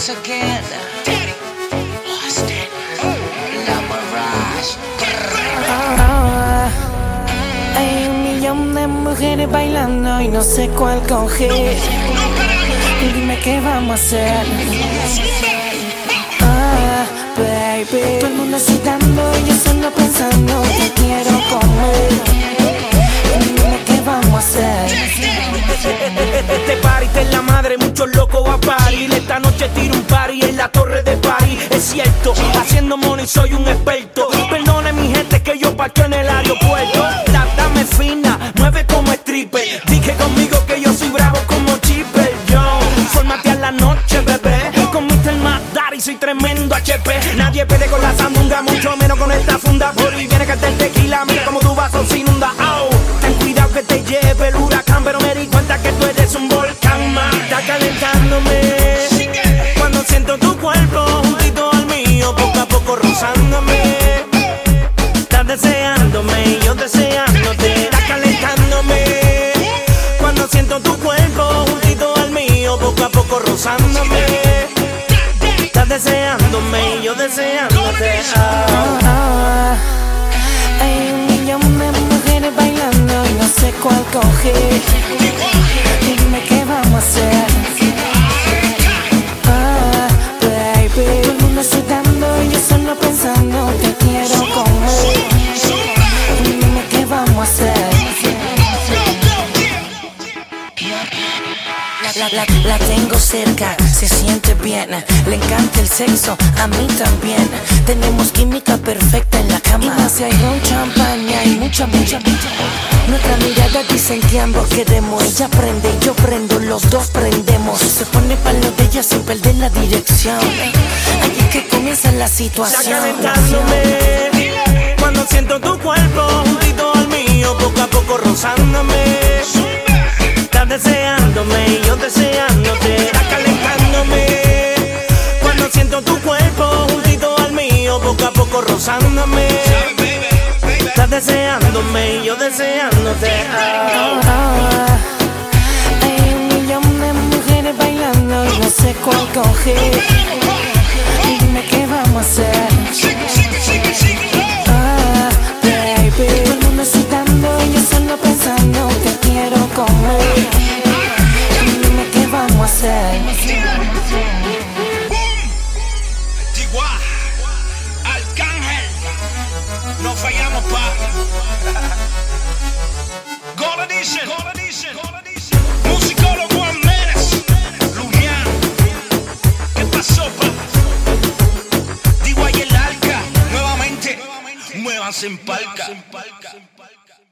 once again. Austin, La Mirage. Hay un millón de mujeres bailando y no sé cuál coger. Dime qué vamos a hacer. Baby, todo el mundo citando y yo solo pensando que quiero comer. Dime qué vamos a hacer. Este party está en la madre, muchos locos a parir. Esta noche tiro un party en la torre de París. Es cierto, haciendo money soy un experto. Perdone mi gente que yo parqueo en el aeropuerto. La dame fina, mueve como stripper. Dije conmigo que yo soy bravo como Chipper. Yo, fórmate a la noche, bebé. Con Mr. Madari soy tremendo HP. Nadie pede con la sandunga, mucho menos con esta funda. Por ahí viene que te el tequila, mira como tu vaso se inunda. Oh, ten cuidado que te lleve el huracán, pero me di cuenta que tú eres un volcán más. Está calentándome cuando siento tu cuerpo juntito al mío, poco a poco rozándome. Estás deseándome y yo deseándote. Está calentándome cuando siento tu cuerpo juntito al mío, poco a poco rozándome. Estás deseándome y yo deseándote. Hay un millón de mujeres bailando y no sé cuál coger. Dime qué vamos a hacer. Baby, todo el mundo citando y yo solo pensando que quiero comer. Dime qué vamos a hacer. La tengo cerca, se siente bien. Le encanta el sexo, a mí también. Tenemos química perfecta en la cama. Y más si hay ron, champaña y mucha. Nuestra mirada dicen que ambos queremos. Ella prende y yo prendo, los dos prendemos. Se pone pa'l lo de ella sin perder la dirección. Ahí es que comienza la situación. Está calentándome cuando siento tu cuerpo juntito al mío, poco a poco rozándome. Estás deseándome y yo deseándote. Estás calentándome cuando siento tu cuerpo juntito al mío, poco a poco rozándome. Estás deseándome y yo deseándote. Hay un millón de mujeres bailando y no sé cuál coger. Dime qué vamos a hacer. Baby, todo el mundo citando y yo solo pensando que quiero comer. Dime qué vamos a hacer. Chihuahua, Arcángel, no fallamos pa. Gold Edition, musicólogo Amérez, Lugian, ¿qué pasó pa? Digo y el Arca, nuevamente, muévanse en palca.